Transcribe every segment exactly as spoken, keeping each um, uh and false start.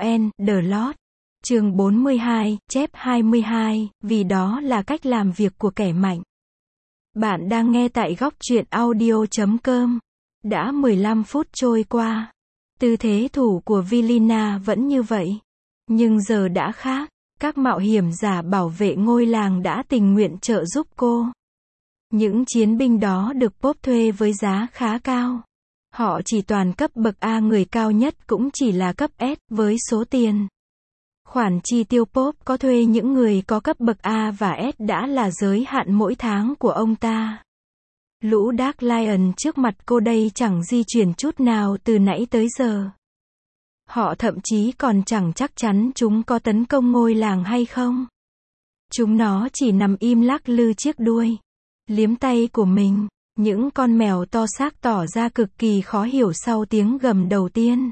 en, The Lord. Chương bốn mươi hai, chép hai mươi hai, vì đó là cách làm việc của kẻ mạnh. Bạn đang nghe tại góc truyện audio chấm com. Đã mười lăm phút trôi qua. Tư thế thủ của Vilina vẫn như vậy. Nhưng giờ đã khác. Các mạo hiểm giả bảo vệ ngôi làng đã tình nguyện trợ giúp cô. Những chiến binh đó được Pope thuê với giá khá cao. Họ chỉ toàn cấp bậc A, người cao nhất cũng chỉ là cấp S, với số tiền. Khoản chi tiêu Pope có thuê những người có cấp bậc A và S đã là giới hạn mỗi tháng của ông ta. Lũ Dark Lion trước mặt cô đây chẳng di chuyển chút nào từ nãy tới giờ. Họ thậm chí còn chẳng chắc chắn chúng có tấn công ngôi làng hay không. Chúng nó chỉ nằm im lắc lư chiếc đuôi, liếm tay của mình. Những con mèo to xác tỏ ra cực kỳ khó hiểu sau tiếng gầm đầu tiên.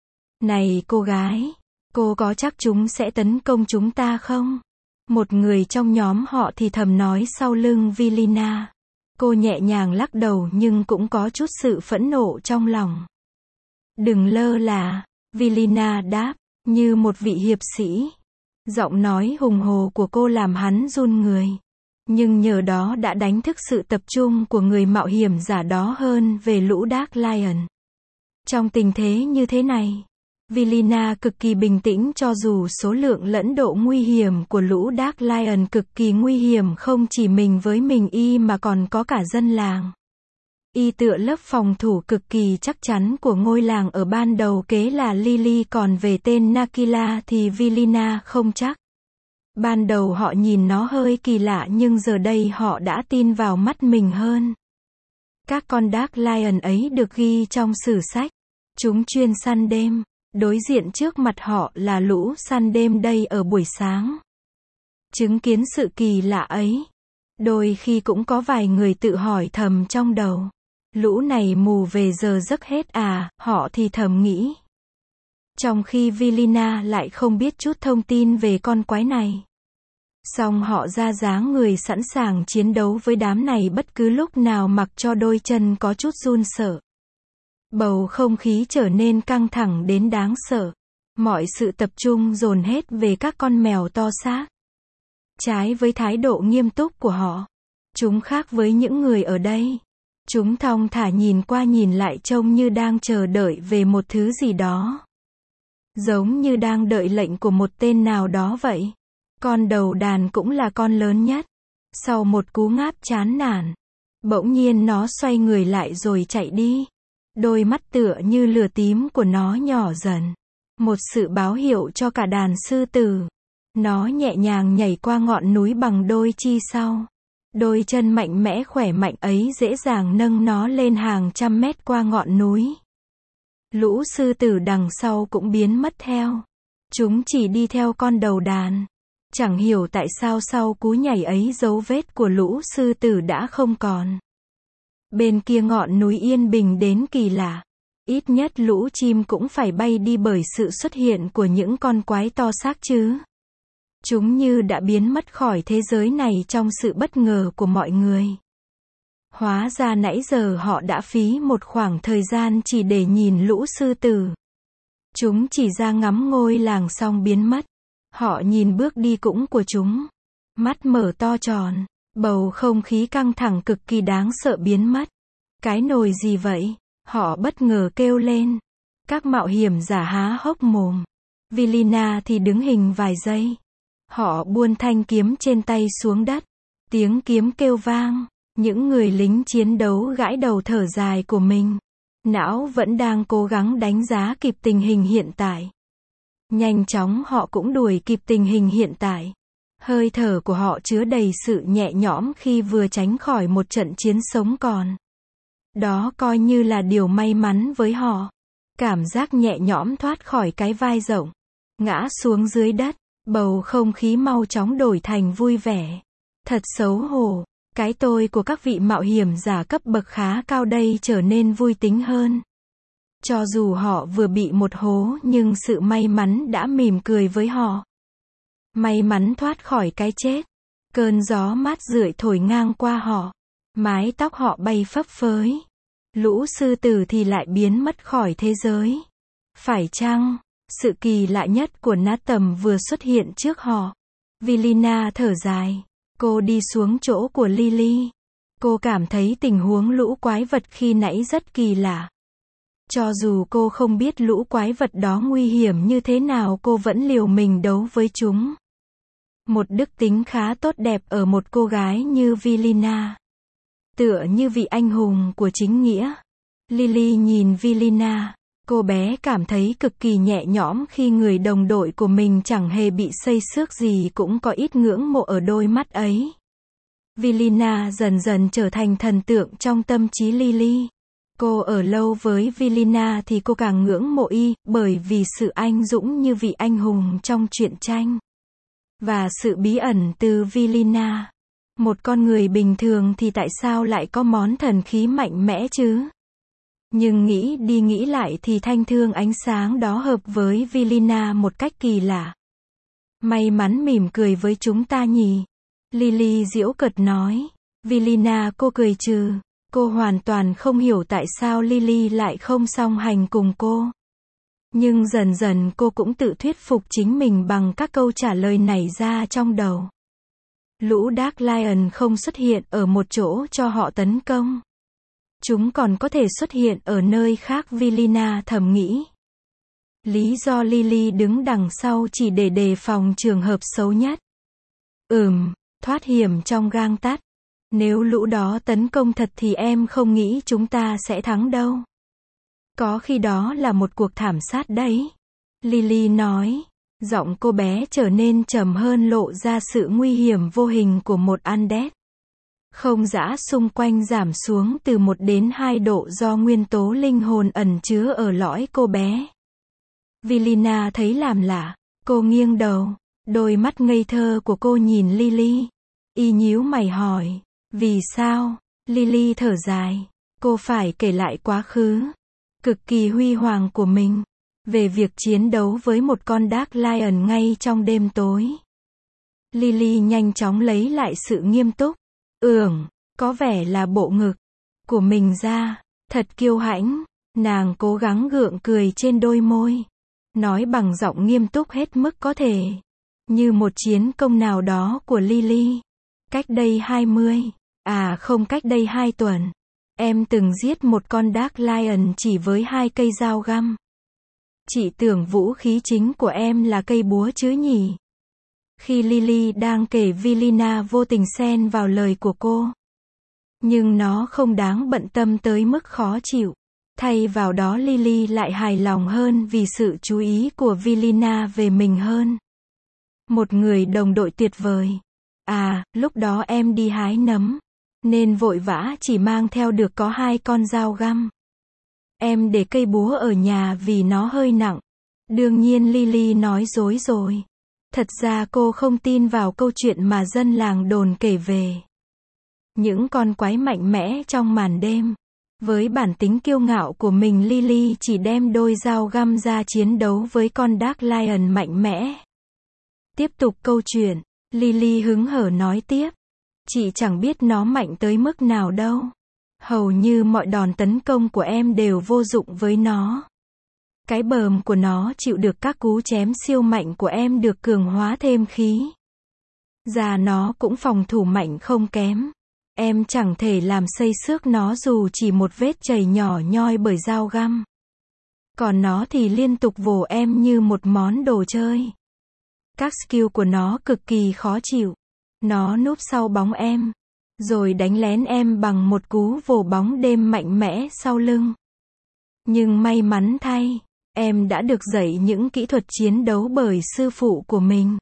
Này cô gái, cô có chắc chúng sẽ tấn công chúng ta không? Một người trong nhóm họ thì thầm nói sau lưng Vilina. Cô nhẹ nhàng lắc đầu nhưng cũng có chút sự phẫn nộ trong lòng. Đừng lơ là, Vilina đáp, như một vị hiệp sĩ. Giọng nói hùng hồ của cô làm hắn run người. Nhưng nhờ đó đã đánh thức sự tập trung của người mạo hiểm giả đó hơn về lũ Dark Lion. Trong tình thế như thế này, Vilina cực kỳ bình tĩnh cho dù số lượng lẫn độ nguy hiểm của lũ Dark Lion cực kỳ nguy hiểm, không chỉ mình với mình y mà còn có cả dân làng. Y tựa lớp phòng thủ cực kỳ chắc chắn của ngôi làng ở ban đầu kế là Lily, còn về tên Nakila thì Vilina không chắc. Ban đầu họ nhìn nó hơi kỳ lạ nhưng giờ đây họ đã tin vào mắt mình hơn. Các con Dark Lion ấy được ghi trong sử sách. Chúng chuyên săn đêm. Đối diện trước mặt họ là lũ săn đêm đây ở buổi sáng. Chứng kiến sự kỳ lạ ấy, đôi khi cũng có vài người tự hỏi thầm trong đầu. Lũ này mù về giờ giấc hết à, họ thì thầm nghĩ. Trong khi Vilina lại không biết chút thông tin về con quái này. Song họ ra dáng người sẵn sàng chiến đấu với đám này bất cứ lúc nào mặc cho đôi chân có chút run sợ. Bầu không khí trở nên căng thẳng đến đáng sợ. Mọi sự tập trung dồn hết về các con mèo to xác. Trái với thái độ nghiêm túc của họ, chúng khác với những người ở đây. Chúng thong thả nhìn qua nhìn lại trông như đang chờ đợi về một thứ gì đó. Giống như đang đợi lệnh của một tên nào đó vậy. Con đầu đàn cũng là con lớn nhất. Sau một cú ngáp chán nản, bỗng nhiên nó xoay người lại rồi chạy đi. Đôi mắt tựa như lửa tím của nó nhỏ dần. Một sự báo hiệu cho cả đàn sư tử. Nó nhẹ nhàng nhảy qua ngọn núi bằng đôi chi sau. Đôi chân mạnh mẽ khỏe mạnh ấy dễ dàng nâng nó lên hàng trăm mét qua ngọn núi. Lũ sư tử đằng sau cũng biến mất theo. Chúng chỉ đi theo con đầu đàn. Chẳng hiểu tại sao sau cú nhảy ấy dấu vết của lũ sư tử đã không còn. Bên kia ngọn núi yên bình đến kỳ lạ. Ít nhất lũ chim cũng phải bay đi bởi sự xuất hiện của những con quái to xác chứ. Chúng như đã biến mất khỏi thế giới này trong sự bất ngờ của mọi người. Hóa ra nãy giờ họ đã phí một khoảng thời gian chỉ để nhìn lũ sư tử. Chúng chỉ ra ngắm ngôi làng xong biến mất. Họ nhìn bước đi cũng của chúng. Mắt mở to tròn. Bầu không khí căng thẳng cực kỳ đáng sợ biến mất. Cái nồi gì vậy? Họ bất ngờ kêu lên. Các mạo hiểm giả há hốc mồm. Vilina thì đứng hình vài giây. Họ buông thanh kiếm trên tay xuống đất. Tiếng kiếm kêu vang. Những người lính chiến đấu gãi đầu thở dài của mình. Não vẫn đang cố gắng đánh giá kịp tình hình hiện tại. Nhanh chóng họ cũng đuổi kịp tình hình hiện tại. Hơi thở của họ chứa đầy sự nhẹ nhõm khi vừa tránh khỏi một trận chiến sống còn. Đó coi như là điều may mắn với họ. Cảm giác nhẹ nhõm thoát khỏi cái vai rộng. Ngã xuống dưới đất. Bầu không khí mau chóng đổi thành vui vẻ. Thật xấu hổ. Cái tôi của các vị mạo hiểm giả cấp bậc khá cao đây trở nên vui tính hơn. Cho dù họ vừa bị một hố nhưng sự may mắn đã mỉm cười với họ. May mắn thoát khỏi cái chết. Cơn gió mát rượi thổi ngang qua họ. Mái tóc họ bay phấp phới. Lũ sư tử thì lại biến mất khỏi thế giới. Phải chăng, Sự kỳ lạ nhất của Nathan vừa xuất hiện trước họ. Vilina thở dài. Cô đi xuống chỗ của Lily. Cô cảm thấy tình huống lũ quái vật khi nãy rất kỳ lạ. Cho dù cô không biết lũ quái vật đó nguy hiểm như thế nào, cô vẫn liều mình đấu với chúng. Một đức tính khá tốt đẹp ở một cô gái như Vilina. Tựa như vị anh hùng của chính nghĩa. Lily nhìn Vilina. Cô bé cảm thấy cực kỳ nhẹ nhõm khi người đồng đội của mình chẳng hề bị xây xước gì, cũng có ít ngưỡng mộ ở đôi mắt ấy. Vilina dần dần trở thành thần tượng trong tâm trí Lily. Cô ở lâu với Vilina thì cô càng ngưỡng mộ y, bởi vì sự anh dũng như vị anh hùng trong truyện tranh. Và sự bí ẩn từ Vilina. Một con người bình thường thì tại sao lại có món thần khí mạnh mẽ chứ? Nhưng nghĩ đi nghĩ lại thì thanh thương ánh sáng đó hợp với Vilina một cách kỳ lạ. May mắn mỉm cười với chúng ta nhỉ? Lily giễu cợt nói. Vilina cô cười trừ. Cô hoàn toàn không hiểu tại sao Lily lại không song hành cùng cô. Nhưng dần dần cô cũng tự thuyết phục chính mình bằng các câu trả lời nảy ra trong đầu. Lũ Dark Lion không xuất hiện ở một chỗ cho họ tấn công. Chúng còn có thể xuất hiện ở nơi khác, Vilina thầm nghĩ. Lý do Lily đứng đằng sau chỉ để đề phòng trường hợp xấu nhất. Ừm, thoát hiểm trong gang tắt. Nếu lũ đó tấn công thật thì em không nghĩ chúng ta sẽ thắng đâu. Có khi đó là một cuộc thảm sát đấy. Lily nói. Giọng cô bé trở nên trầm hơn, lộ ra sự nguy hiểm vô hình của một undead. Không dã xung quanh giảm xuống từ một đến hai độ do nguyên tố linh hồn ẩn chứa ở lõi cô bé. Vilina thấy làm lạ. Cô nghiêng đầu. Đôi mắt ngây thơ của cô nhìn Lily. Y nhíu mày hỏi. Vì sao? Lily thở dài. Cô phải kể lại quá khứ cực kỳ huy hoàng của mình. Về việc chiến đấu với một con Dark Lion ngay trong đêm tối. Lily nhanh chóng lấy lại sự nghiêm túc. Ừm, có vẻ là bộ ngực của mình ra. Thật kiêu hãnh. Nàng cố gắng gượng cười trên đôi môi. Nói bằng giọng nghiêm túc hết mức có thể. Như một chiến công nào đó của Lily. Cách đây hai mươi. À không, cách đây hai tuần. Em từng giết một con Dark Lion chỉ với hai cây dao găm. Chị tưởng vũ khí chính của em là cây búa chứ nhỉ? Khi Lily đang kể, Vilina vô tình xen vào lời của cô. Nhưng nó không đáng bận tâm tới mức khó chịu. Thay vào đó Lily lại hài lòng hơn vì sự chú ý của Vilina về mình hơn. Một người đồng đội tuyệt vời. À, lúc đó em đi hái nấm. Nên vội vã chỉ mang theo được có hai con dao găm. Em để cây búa ở nhà vì nó hơi nặng. Đương nhiên Lily nói dối rồi. Thật ra cô không tin vào câu chuyện mà dân làng đồn kể về những con quái mạnh mẽ trong màn đêm. Với bản tính kiêu ngạo của mình, Lily chỉ đem đôi dao găm ra chiến đấu với con Dark Lion mạnh mẽ. Tiếp tục câu chuyện, Lily hứng hở nói tiếp. Chị chẳng biết nó mạnh tới mức nào đâu. Hầu như mọi đòn tấn công của em đều vô dụng với nó. Cái bờm của nó chịu được các cú chém siêu mạnh của em, được cường hóa thêm khí. Và nó cũng phòng thủ mạnh không kém. Em chẳng thể làm xây xước nó dù chỉ một vết chảy nhỏ nhoi bởi dao găm. Còn nó thì liên tục vồ em như một món đồ chơi. Các skill của nó cực kỳ khó chịu. Nó núp sau bóng em, rồi đánh lén em bằng một cú vồ bóng đêm mạnh mẽ sau lưng. Nhưng may mắn thay, em đã được dạy những kỹ thuật chiến đấu bởi sư phụ của mình.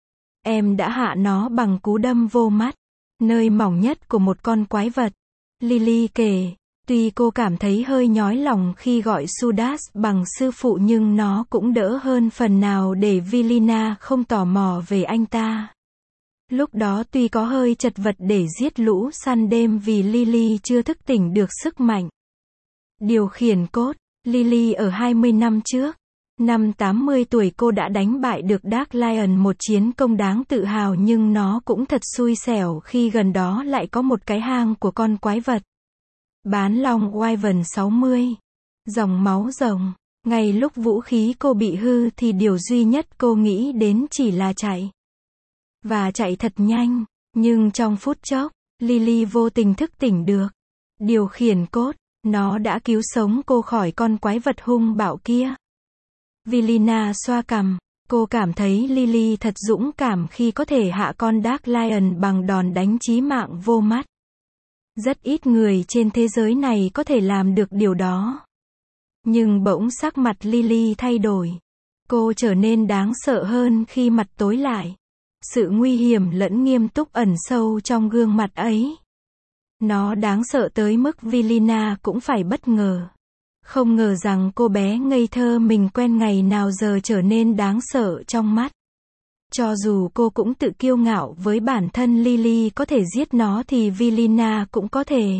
Em đã hạ nó bằng cú đâm vô mắt, nơi mỏng nhất của một con quái vật. Lily kể, tuy cô cảm thấy hơi nhói lòng khi gọi Sudas bằng sư phụ, nhưng nó cũng đỡ hơn phần nào để Vilina không tò mò về anh ta. Lúc đó tuy có hơi chật vật để giết lũ săn đêm vì Lily chưa thức tỉnh được sức mạnh điều khiển cốt. Lily ở hai mươi năm trước, năm tám mươi tuổi, cô đã đánh bại được Dark Lion, một chiến công đáng tự hào, nhưng nó cũng thật xui xẻo khi gần đó lại có một cái hang của con quái vật bán long Wyvern sáu mươi. Dòng máu rồng. Ngay lúc vũ khí cô bị hư thì điều duy nhất cô nghĩ đến chỉ là chạy. Và chạy thật nhanh. Nhưng trong phút chốc, Lily vô tình thức tỉnh được. Điều khiển cốt, nó đã cứu sống cô khỏi con quái vật hung bạo kia. Vilina xoa cằm. Cô cảm thấy Lily thật dũng cảm khi có thể hạ con Dark Lion bằng đòn đánh chí mạng vô mắt. Rất ít người trên thế giới này có thể làm được điều đó. Nhưng bỗng sắc mặt Lily thay đổi. Cô trở nên đáng sợ hơn khi mặt tối lại. Sự nguy hiểm lẫn nghiêm túc ẩn sâu trong gương mặt ấy. Nó đáng sợ tới mức Vilina cũng phải bất ngờ. Không ngờ rằng cô bé ngây thơ mình quen ngày nào giờ trở nên đáng sợ trong mắt. Cho dù cô cũng tự kiêu ngạo với bản thân Lily có thể giết nó thì Vilina cũng có thể.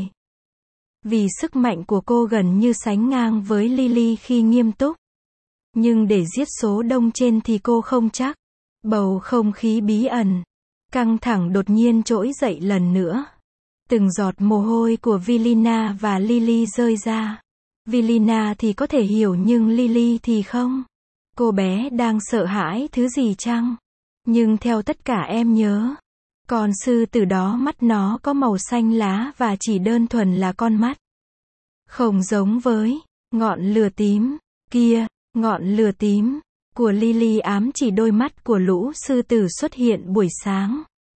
Vì sức mạnh của cô gần như sánh ngang với Lily khi nghiêm túc. Nhưng để giết số đông trên thì cô không chắc. Bầu không khí bí ẩn, căng thẳng đột nhiên trỗi dậy lần nữa. Từng giọt mồ hôi của Vilina và Lily rơi ra. Vilina thì có thể hiểu nhưng Lily thì không. Cô bé đang sợ hãi thứ gì chăng? Nhưng theo tất cả em nhớ, con sư tử đó mắt nó có màu xanh lá và chỉ đơn thuần là con mắt. Không giống với ngọn lửa tím kia, ngọn lửa tím của Lily ám chỉ đôi mắt của lũ sư tử xuất hiện buổi sáng.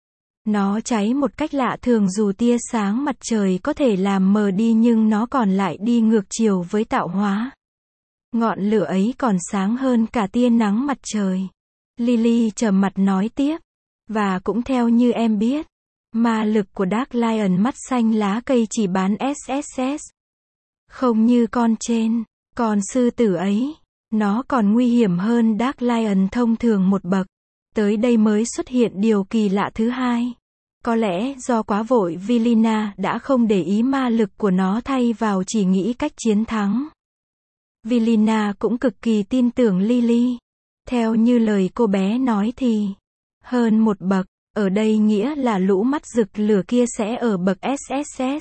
Nó cháy một cách lạ thường dù tia sáng mặt trời có thể làm mờ đi nhưng nó còn lại đi ngược chiều với tạo hóa. Ngọn lửa ấy còn sáng hơn cả tia nắng mặt trời. Lily trầm mặt nói tiếp. Và cũng theo như em biết, ma lực của Dark Lion mắt xanh lá cây chỉ bán ét ét ét. Không như con trên, con sư tử ấy. Nó còn nguy hiểm hơn Dark Lion thông thường một bậc. Tới đây mới xuất hiện điều kỳ lạ thứ hai. Có lẽ do quá vội Vilina đã không để ý ma lực của nó thay vào chỉ nghĩ cách chiến thắng. Vilina cũng cực kỳ tin tưởng Lily. Theo như lời cô bé nói thì, hơn một bậc, ở đây nghĩa là lũ mắt rực lửa kia sẽ ở bậc ét ét ét.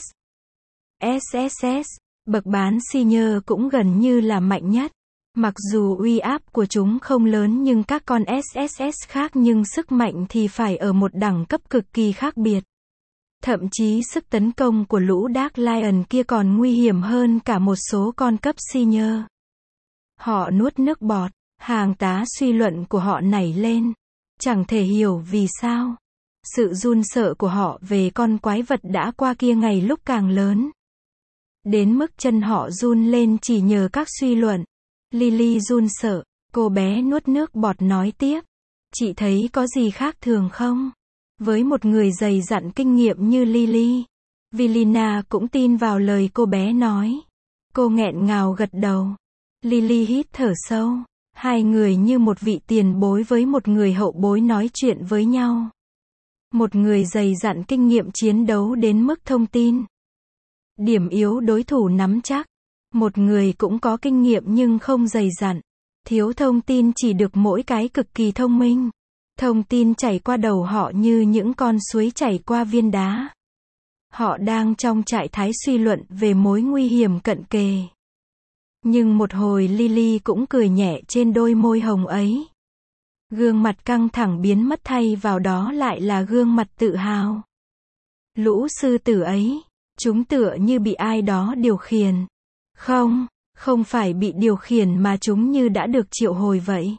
ét ét ét, bậc bán senior cũng gần như là mạnh nhất. Mặc dù uy áp của chúng không lớn nhưng các con ét ét ét khác nhưng sức mạnh thì phải ở một đẳng cấp cực kỳ khác biệt. Thậm chí sức tấn công của lũ Dark Lion kia còn nguy hiểm hơn cả một số con cấp senior. Họ nuốt nước bọt, hàng tá suy luận của họ nảy lên. Chẳng thể hiểu vì sao. Sự run sợ của họ về con quái vật đã qua kia ngày lúc càng lớn. Đến mức chân họ run lên chỉ nhờ các suy luận. Lily run sợ, cô bé nuốt nước bọt nói tiếp. Chị thấy có gì khác thường không? Với một người dày dặn kinh nghiệm như Lily, Vilina cũng tin vào lời cô bé nói. Cô nghẹn ngào gật đầu. Lily hít thở sâu. Hai người như một vị tiền bối với một người hậu bối nói chuyện với nhau. Một người dày dặn kinh nghiệm chiến đấu đến mức thông tin. Điểm yếu đối thủ nắm chắc. Một người cũng có kinh nghiệm nhưng không dày dặn. Thiếu thông tin chỉ được mỗi cái cực kỳ thông minh. Thông tin chảy qua đầu họ như những con suối chảy qua viên đá. Họ đang trong trạng thái suy luận về mối nguy hiểm cận kề. Nhưng một hồi Lily cũng cười nhẹ trên đôi môi hồng ấy. Gương mặt căng thẳng biến mất thay vào đó lại là gương mặt tự hào. Lũ sư tử ấy, chúng tựa như bị ai đó điều khiển. Không, không phải bị điều khiển mà chúng như đã được triệu hồi vậy.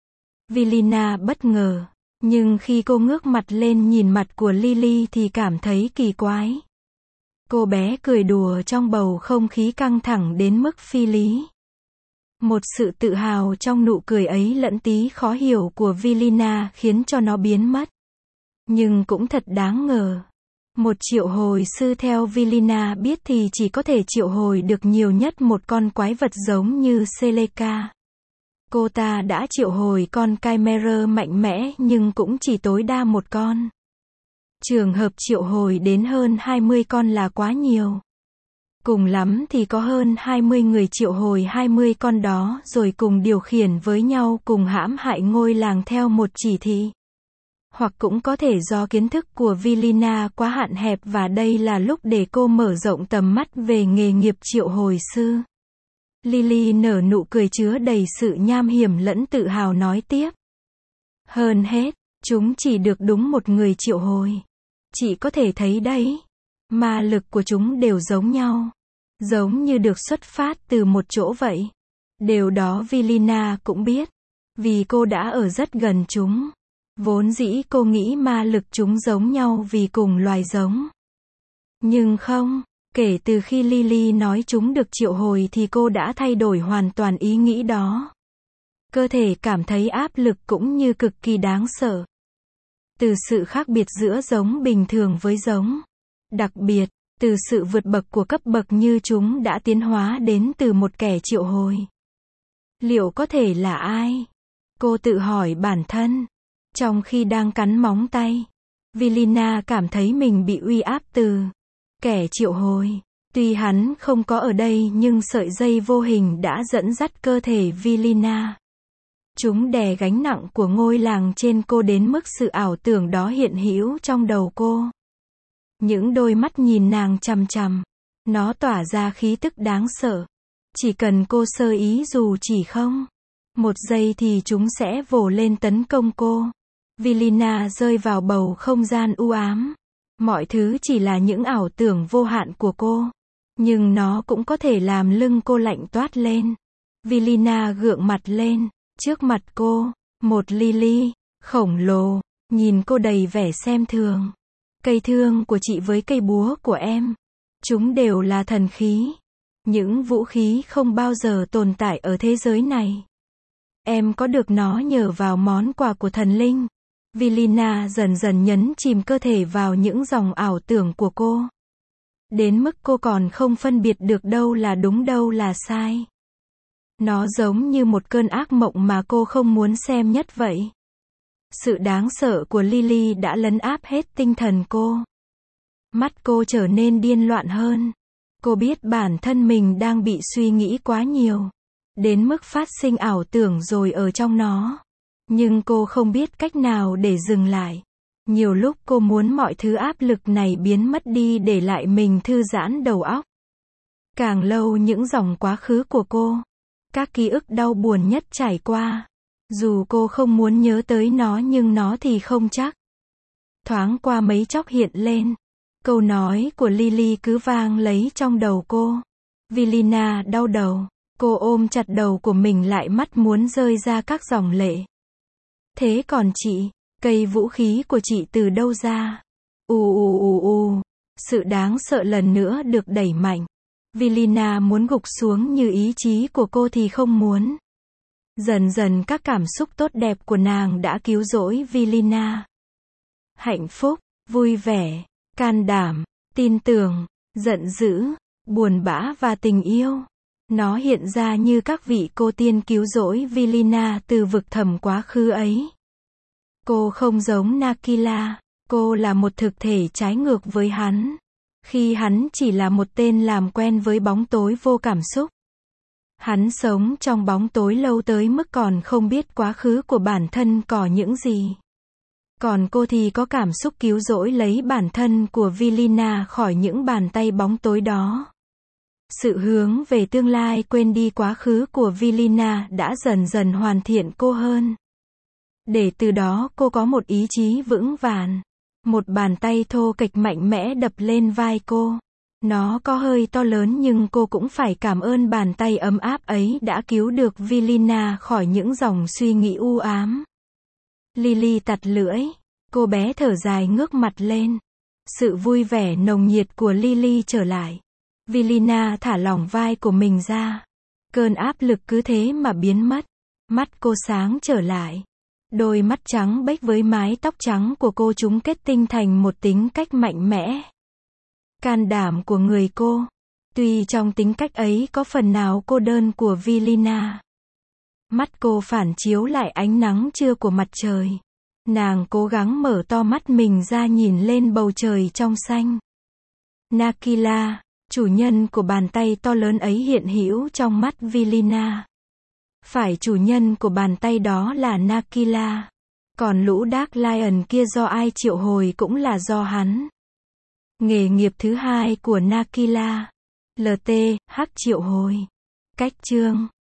Vilina bất ngờ, nhưng khi cô ngước mặt lên nhìn mặt của Lily thì cảm thấy kỳ quái. Cô bé cười đùa trong bầu không khí căng thẳng đến mức phi lý. Một sự tự hào trong nụ cười ấy lẫn tí khó hiểu của Vilina khiến cho nó biến mất. Nhưng cũng thật đáng ngờ. Một triệu hồi sư theo Vilina biết thì chỉ có thể triệu hồi được nhiều nhất một con quái vật giống như Seleka. Cô ta đã triệu hồi con Chimera mạnh mẽ nhưng cũng chỉ tối đa một con. Trường hợp triệu hồi đến hơn hai mươi con là quá nhiều. Cùng lắm thì có hơn hai mươi người triệu hồi hai mươi con đó rồi cùng điều khiển với nhau cùng hãm hại ngôi làng theo một chỉ thị. Hoặc cũng có thể do kiến thức của Vilina quá hạn hẹp và đây là lúc để cô mở rộng tầm mắt về nghề nghiệp triệu hồi sư. Lily nở nụ cười chứa đầy sự nham hiểm lẫn tự hào nói tiếp. Hơn hết, chúng chỉ được đúng một người triệu hồi. Chị có thể thấy đấy. Ma lực của chúng đều giống nhau. Giống như được xuất phát từ một chỗ vậy. Điều đó Vilina cũng biết. Vì cô đã ở rất gần chúng. Vốn dĩ cô nghĩ ma lực chúng giống nhau vì cùng loài giống. Nhưng không, kể từ khi Lily nói chúng được triệu hồi thì cô đã thay đổi hoàn toàn ý nghĩ đó. Cơ thể cảm thấy áp lực cũng như cực kỳ đáng sợ. Từ sự khác biệt giữa giống bình thường với giống. Đặc biệt, từ sự vượt bậc của cấp bậc như chúng đã tiến hóa đến từ một kẻ triệu hồi. Liệu có thể là ai? Cô tự hỏi bản thân. Trong khi đang cắn móng tay, Vilina cảm thấy mình bị uy áp từ kẻ triệu hồi. Tuy hắn không có ở đây nhưng sợi dây vô hình đã dẫn dắt cơ thể Vilina. Chúng đè gánh nặng của ngôi làng trên cô đến mức sự ảo tưởng đó hiện hữu trong đầu cô. Những đôi mắt nhìn nàng chằm chằm. Nó tỏa ra khí tức đáng sợ. Chỉ cần cô sơ ý dù chỉ không một giây thì chúng sẽ vồ lên tấn công cô. Vilina rơi vào bầu không gian u ám. Mọi thứ chỉ là những ảo tưởng vô hạn của cô. Nhưng nó cũng có thể làm lưng cô lạnh toát lên. Vilina gượng mặt lên. Trước mặt cô, một Lily, khổng lồ, nhìn cô đầy vẻ xem thường. Cây thương của chị với cây búa của em. Chúng đều là thần khí. Những vũ khí không bao giờ tồn tại ở thế giới này. Em có được nó nhờ vào món quà của thần linh. Vilina dần dần nhấn chìm cơ thể vào những dòng ảo tưởng của cô. Đến mức cô còn không phân biệt được đâu là đúng đâu là sai. Nó giống như một cơn ác mộng mà cô không muốn xem nhất vậy. Sự đáng sợ của Lily đã lấn áp hết tinh thần cô. Mắt cô trở nên điên loạn hơn. Cô biết bản thân mình đang bị suy nghĩ quá nhiều. Đến mức phát sinh ảo tưởng rồi ở trong nó. Nhưng cô không biết cách nào để dừng lại. Nhiều lúc cô muốn mọi thứ áp lực này biến mất đi để lại mình thư giãn đầu óc. Càng lâu những dòng quá khứ của cô. Các ký ức đau buồn nhất trải qua. Dù cô không muốn nhớ tới nó nhưng nó thì không chắc. Thoáng qua mấy chốc hiện lên. Câu nói của Lily cứ vang lấy trong đầu cô. Vilina đau đầu. Cô ôm chặt đầu của mình lại mắt muốn rơi ra các dòng lệ. Thế còn chị, cây vũ khí của chị từ đâu ra? U u u u. Sự đáng sợ lần nữa được đẩy mạnh. Vilina muốn gục xuống như ý chí của cô thì không muốn. Dần dần các cảm xúc tốt đẹp của nàng đã cứu rỗi Vilina. Hạnh phúc, vui vẻ, can đảm, tin tưởng, giận dữ, buồn bã và tình yêu. Nó hiện ra như các vị cô tiên cứu rỗi Vilina từ vực thẳm quá khứ ấy. Cô không giống Nakila. Cô là một thực thể trái ngược với hắn. Khi hắn chỉ là một tên làm quen với bóng tối vô cảm xúc. Hắn sống trong bóng tối lâu tới mức còn không biết quá khứ của bản thân có những gì. Còn cô thì có cảm xúc cứu rỗi lấy bản thân của Vilina khỏi những bàn tay bóng tối đó. Sự hướng về tương lai quên đi quá khứ của Vilina đã dần dần hoàn thiện cô hơn. Để từ đó cô có một ý chí vững vàng. Một bàn tay thô kệch mạnh mẽ đập lên vai cô. Nó có hơi to lớn nhưng cô cũng phải cảm ơn bàn tay ấm áp ấy đã cứu được Vilina khỏi những dòng suy nghĩ u ám. Lily tặc lưỡi. Cô bé thở dài ngước mặt lên. Sự vui vẻ nồng nhiệt của Lily trở lại. Vilina thả lỏng vai của mình ra. Cơn áp lực cứ thế mà biến mất. Mắt cô sáng trở lại. Đôi mắt trắng bếch với mái tóc trắng của cô chúng kết tinh thành một tính cách mạnh mẽ. Can đảm của người cô. Tuy trong tính cách ấy có phần nào cô đơn của Vilina. Mắt cô phản chiếu lại ánh nắng trưa của mặt trời. Nàng cố gắng mở to mắt mình ra nhìn lên bầu trời trong xanh. Nakila, chủ nhân của bàn tay to lớn ấy hiện hữu trong mắt Vilina. Phải chủ nhân của bàn tay đó là Nakila. Còn lũ Dark Lion kia do ai triệu hồi cũng là do hắn. Nghề nghiệp thứ hai của Nakila. lờ tê, H triệu hồi. Cách chương